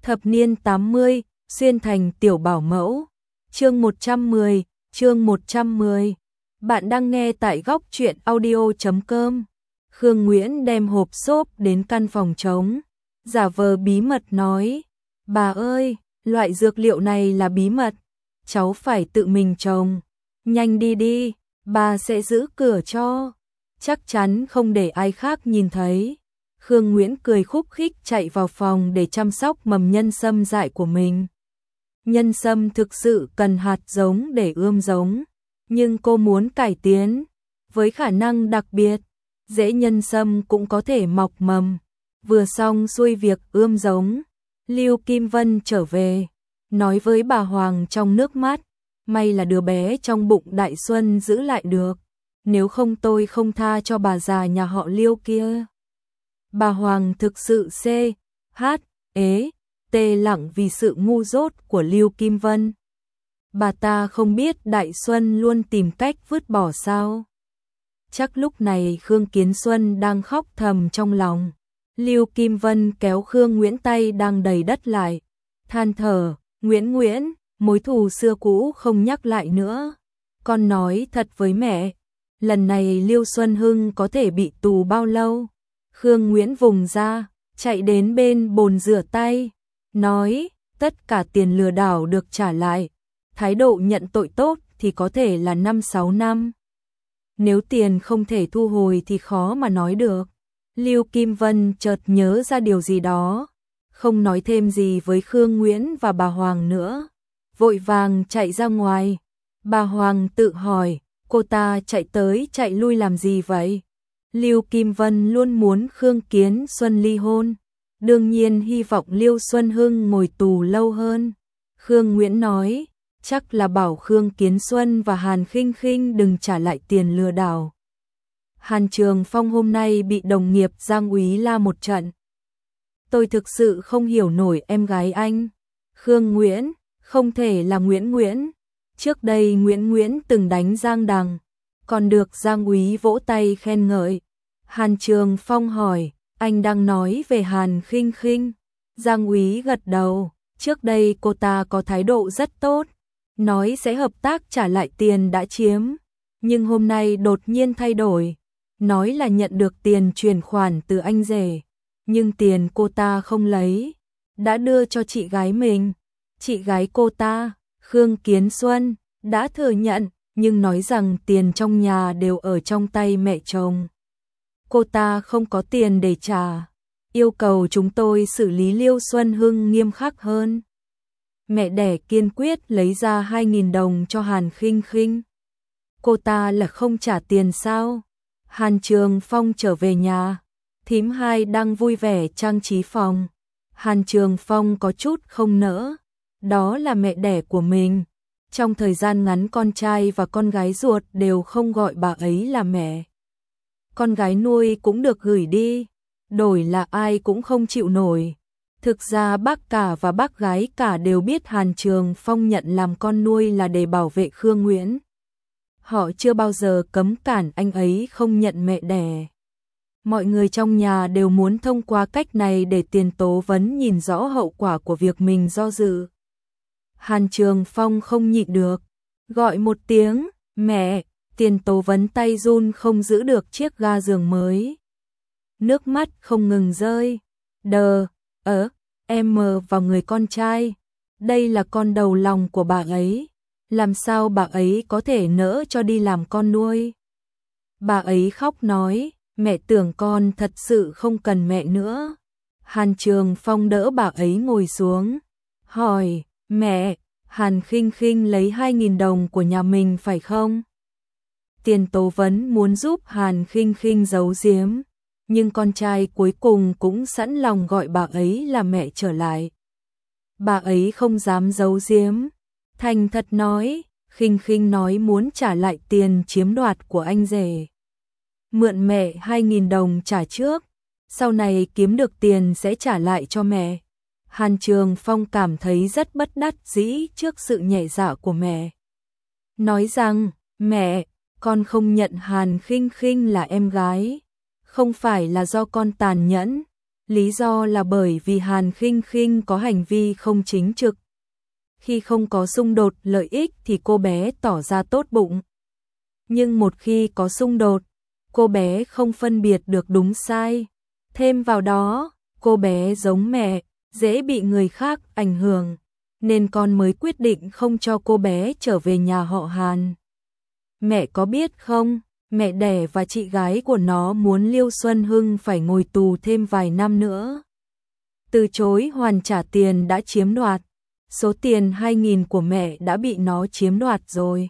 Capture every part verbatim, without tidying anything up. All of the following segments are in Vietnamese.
Thập niên tám mươi, xuyên thành tiểu bảo mẫu. Chương một trăm mười, chương một trăm mười. Bạn đang nghe tại góc truyện audio chấm com. Khương Nguyễn đem hộp xốp đến căn phòng trống, giả vờ bí mật nói: "Bà ơi, loại dược liệu này là bí mật, cháu phải tự mình trồng. Nhanh đi đi, bà sẽ giữ cửa cho. Chắc chắn không để ai khác nhìn thấy." Khương Nguyễn cười khúc khích chạy vào phòng để chăm sóc mầm nhân sâm dại của mình. Nhân sâm thực sự cần hạt giống để ươm giống, nhưng cô muốn cải tiến với khả năng đặc biệt, rễ nhân sâm cũng có thể mọc mầm. Vừa xong xuôi việc ươm giống, Lưu Kim Vân trở về, nói với bà Hoàng trong nước mắt: "May là đứa bé trong bụng Đại Xuân giữ lại được, nếu không tôi không tha cho bà già nhà họ Liêu kia." Bà Hoàng thực sự xê hát ế tê lặng vì sự ngu dốt của Lưu Kim Vân. Bà ta không biết Đại Xuân luôn tìm cách vứt bỏ sao? Chắc lúc này Khương Kiến Xuân đang khóc thầm trong lòng. Lưu Kim Vân kéo Khương Nguyễn tay đang đầy đất lại, than thở: "Nguyễn Nguyễn, mối thù xưa cũ không nhắc lại nữa. Con nói thật với mẹ, lần này Lưu Xuân Hưng có thể bị tù bao lâu?" Khương Nguyễn vùng ra, chạy đến bên bồn rửa tay, nói: "Tất cả tiền lừa đảo được trả lại, thái độ nhận tội tốt thì có thể là năm sáu năm. Nếu tiền không thể thu hồi thì khó mà nói được." Lưu Kim Vân chợt nhớ ra điều gì đó, không nói thêm gì với Khương Nguyễn và bà Hoàng nữa, vội vàng chạy ra ngoài. Bà Hoàng tự hỏi, cô ta chạy tới chạy lui làm gì vậy? Lưu Kim Vân luôn muốn Khương Kiến Xuân ly hôn, đương nhiên hy vọng Lưu Xuân Hưng ngồi tù lâu hơn. Khương Nguyễn nói, chắc là bảo Khương Kiến Xuân và Hàn Khinh Khinh đừng trả lại tiền lừa đảo. Hàn Trường Phong hôm nay bị đồng nghiệp Giang Úy la một trận. "Tôi thực sự không hiểu nổi em gái anh." Khương Nguyễn, không thể là Nguyễn Nguyễn. Trước đây Nguyễn Nguyễn từng đánh Giang Đằng, còn được Giang Úy vỗ tay khen ngợi. Hàn Trường Phong hỏi, "Anh đang nói về Hàn Khinh Khinh?" Giang Úy gật đầu, trước đây cô ta có thái độ rất tốt, nói sẽ hợp tác trả lại tiền đã chiếm, nhưng hôm nay đột nhiên thay đổi, nói là nhận được tiền chuyển khoản từ anh rể, nhưng tiền cô ta không lấy, đã đưa cho chị gái mình. Chị gái cô ta, Khương Kiến Xuân, đã thừa nhận, nhưng nói rằng tiền trong nhà đều ở trong tay mẹ chồng. Cô ta không có tiền để trả, yêu cầu chúng tôi xử lý Liêu Xuân Hưng nghiêm khắc hơn. Mẹ đẻ kiên quyết lấy ra hai nghìn đồng cho Hàn Khinh Khinh. Cô ta là không trả tiền sao? Hàn Trường Phong trở về nhà, thím hai đang vui vẻ trang trí phòng. Hàn Trường Phong có chút không nỡ, đó là mẹ đẻ của mình. Trong thời gian ngắn con trai và con gái ruột đều không gọi bà ấy là mẹ. Con gái nuôi cũng được gửi đi, đổi là ai cũng không chịu nổi. Thực ra bác cả và bác gái cả đều biết Hàn Trường Phong nhận làm con nuôi là để bảo vệ Khương Nguyễn. Họ chưa bao giờ cấm cản anh ấy không nhận mẹ đẻ. Mọi người trong nhà đều muốn thông qua cách này để Tiền Tố Vấn nhìn rõ hậu quả của việc mình do dự. Hàn Trường Phong không nhịn được, gọi một tiếng, "Mẹ!" Tiền Tố Vấn tay run không giữ được chiếc ga giường mới. Nước mắt không ngừng rơi. Đờ, ớ, em mờ vào người con trai. Đây là con đầu lòng của bà ấy. Làm sao bà ấy có thể nỡ cho đi làm con nuôi? Bà ấy khóc nói, "Mẹ tưởng con thật sự không cần mẹ nữa." Hàn Trường Phong đỡ bà ấy ngồi xuống, hỏi, "Mẹ, Hàn Khinh Khinh lấy hai nghìn đồng của nhà mình phải không?" Tiền Tố Vấn muốn giúp Hàn Khinh Khinh giấu giếm, nhưng con trai cuối cùng cũng sẵn lòng gọi bà ấy là mẹ trở lại. Bà ấy không dám giấu giếm, thành thật nói, Khinh Khinh nói muốn trả lại tiền chiếm đoạt của anh rể. Mượn mẹ hai nghìn đồng trả trước, sau này kiếm được tiền sẽ trả lại cho mẹ. Hàn Trường Phong cảm thấy rất bất đắc dĩ trước sự nhẹ dạ của mẹ. Nói rằng, "Mẹ, con không nhận Hàn Khinh Khinh là em gái, không phải là do con tàn nhẫn." Lý do là bởi vì Hàn Khinh Khinh có hành vi không chính trực. Khi không có xung đột lợi ích thì cô bé tỏ ra tốt bụng. Nhưng một khi có xung đột, cô bé không phân biệt được đúng sai. Thêm vào đó, cô bé giống mẹ, dễ bị người khác ảnh hưởng, nên con mới quyết định không cho cô bé trở về nhà họ Hàn. Mẹ có biết không, mẹ đẻ và chị gái của nó muốn Liêu Xuân Hưng phải ngồi tù thêm vài năm nữa. Từ chối hoàn trả tiền đã chiếm đoạt, số tiền hai nghìn của mẹ đã bị nó chiếm đoạt rồi.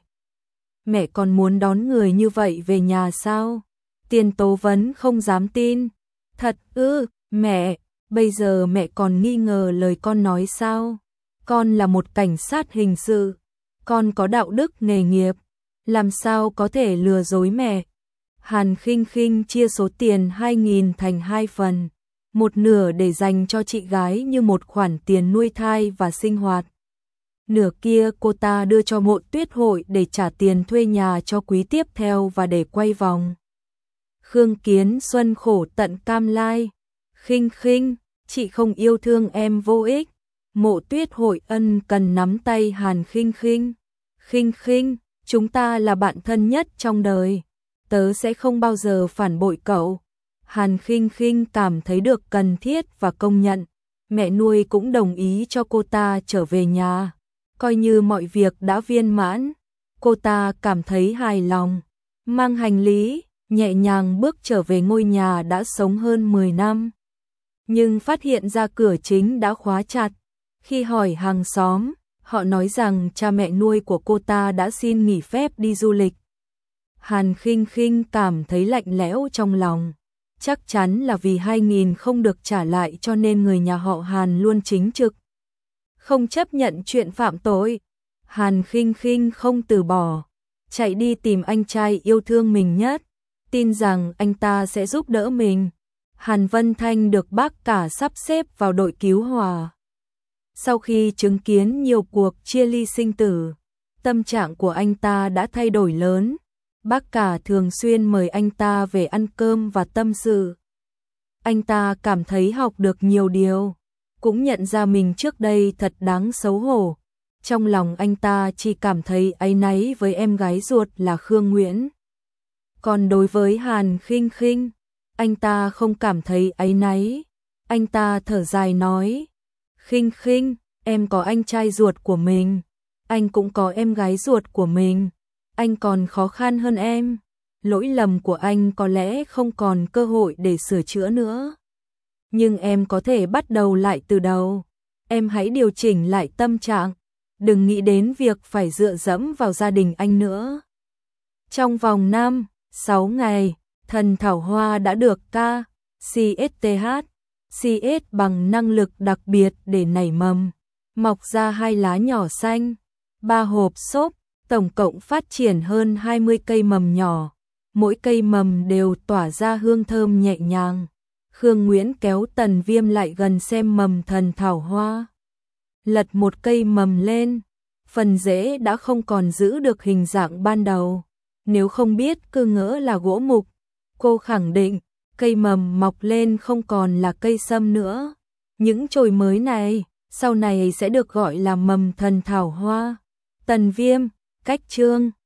Mẹ còn muốn đón người như vậy về nhà sao? Tiền Tố Vấn không dám tin. Thật ư, mẹ, bây giờ mẹ còn nghi ngờ lời con nói sao? Con là một cảnh sát hình sự, con có đạo đức nghề nghiệp, làm sao có thể lừa dối mẹ? Hàn Khinh Khinh chia số tiền hai nghìn thành hai phần, một nửa để dành cho chị gái như một khoản tiền nuôi thai và sinh hoạt. Nửa kia cô ta đưa cho Mộ Tuyết Hội để trả tiền thuê nhà cho quý tiếp theo và để quay vòng. Khương Kiến Xuân khổ tận cam lai. Khinh Khinh, chị không yêu thương em vô ích. Mộ Tuyết Hội ân cần nắm tay Hàn Khinh Khinh. Khinh Khinh, chúng ta là bạn thân nhất trong đời. Tớ sẽ không bao giờ phản bội cậu. Hàn Khinh Khinh cảm thấy được cần thiết và công nhận. Mẹ nuôi cũng đồng ý cho cô ta trở về nhà. Coi như mọi việc đã viên mãn. Cô ta cảm thấy hài lòng. Mang hành lý, nhẹ nhàng bước trở về ngôi nhà đã sống hơn mười năm. Nhưng phát hiện ra cửa chính đã khóa chặt. Khi hỏi hàng xóm, họ nói rằng cha mẹ nuôi của cô ta đã xin nghỉ phép đi du lịch. Hàn Khinh Khinh cảm thấy lạnh lẽo trong lòng. Chắc chắn là vì hai nghìn không được trả lại cho nên người nhà họ Hàn luôn chính trực. Không chấp nhận chuyện phạm tội. Hàn Khinh Khinh không từ bỏ, chạy đi tìm anh trai yêu thương mình nhất, tin rằng anh ta sẽ giúp đỡ mình. Hàn Vân Thanh được bác cả sắp xếp vào đội cứu hỏa. Sau khi chứng kiến nhiều cuộc chia ly sinh tử, tâm trạng của anh ta đã thay đổi lớn. Bác cả thường xuyên mời anh ta về ăn cơm và tâm sự. Anh ta cảm thấy học được nhiều điều, cũng nhận ra mình trước đây thật đáng xấu hổ. Trong lòng anh ta chỉ cảm thấy áy náy với em gái ruột là Khương Nguyễn. Còn đối với Hàn Khinh Khinh, anh ta không cảm thấy áy náy. Anh ta thở dài nói, Khinh Khinh, em có anh trai ruột của mình, anh cũng có em gái ruột của mình. Anh còn khó khăn hơn em. Lỗi lầm của anh có lẽ không còn cơ hội để sửa chữa nữa. Nhưng em có thể bắt đầu lại từ đầu. Em hãy điều chỉnh lại tâm trạng. Đừng nghĩ đến việc phải dựa dẫm vào gia đình anh nữa. Trong vòng năm, sáu ngày, thần thảo hoa đã được ca, xê ét tê hát, xê ét bằng năng lực đặc biệt để nảy mầm, mọc ra hai lá nhỏ xanh, ba hộp xốp, tổng cộng phát triển hơn hai mươi cây mầm nhỏ, mỗi cây mầm đều tỏa ra hương thơm nhẹ nhàng. Khương Nguyễn kéo Tần Viêm lại gần xem mầm thần thảo hoa. Lật một cây mầm lên, phần rễ đã không còn giữ được hình dạng ban đầu. Nếu không biết cứ ngỡ là gỗ mục, cô khẳng định cây mầm mọc lên không còn là cây sâm nữa. Những chồi mới này, sau này sẽ được gọi là mầm thần thảo hoa. Tần Viêm, cách chương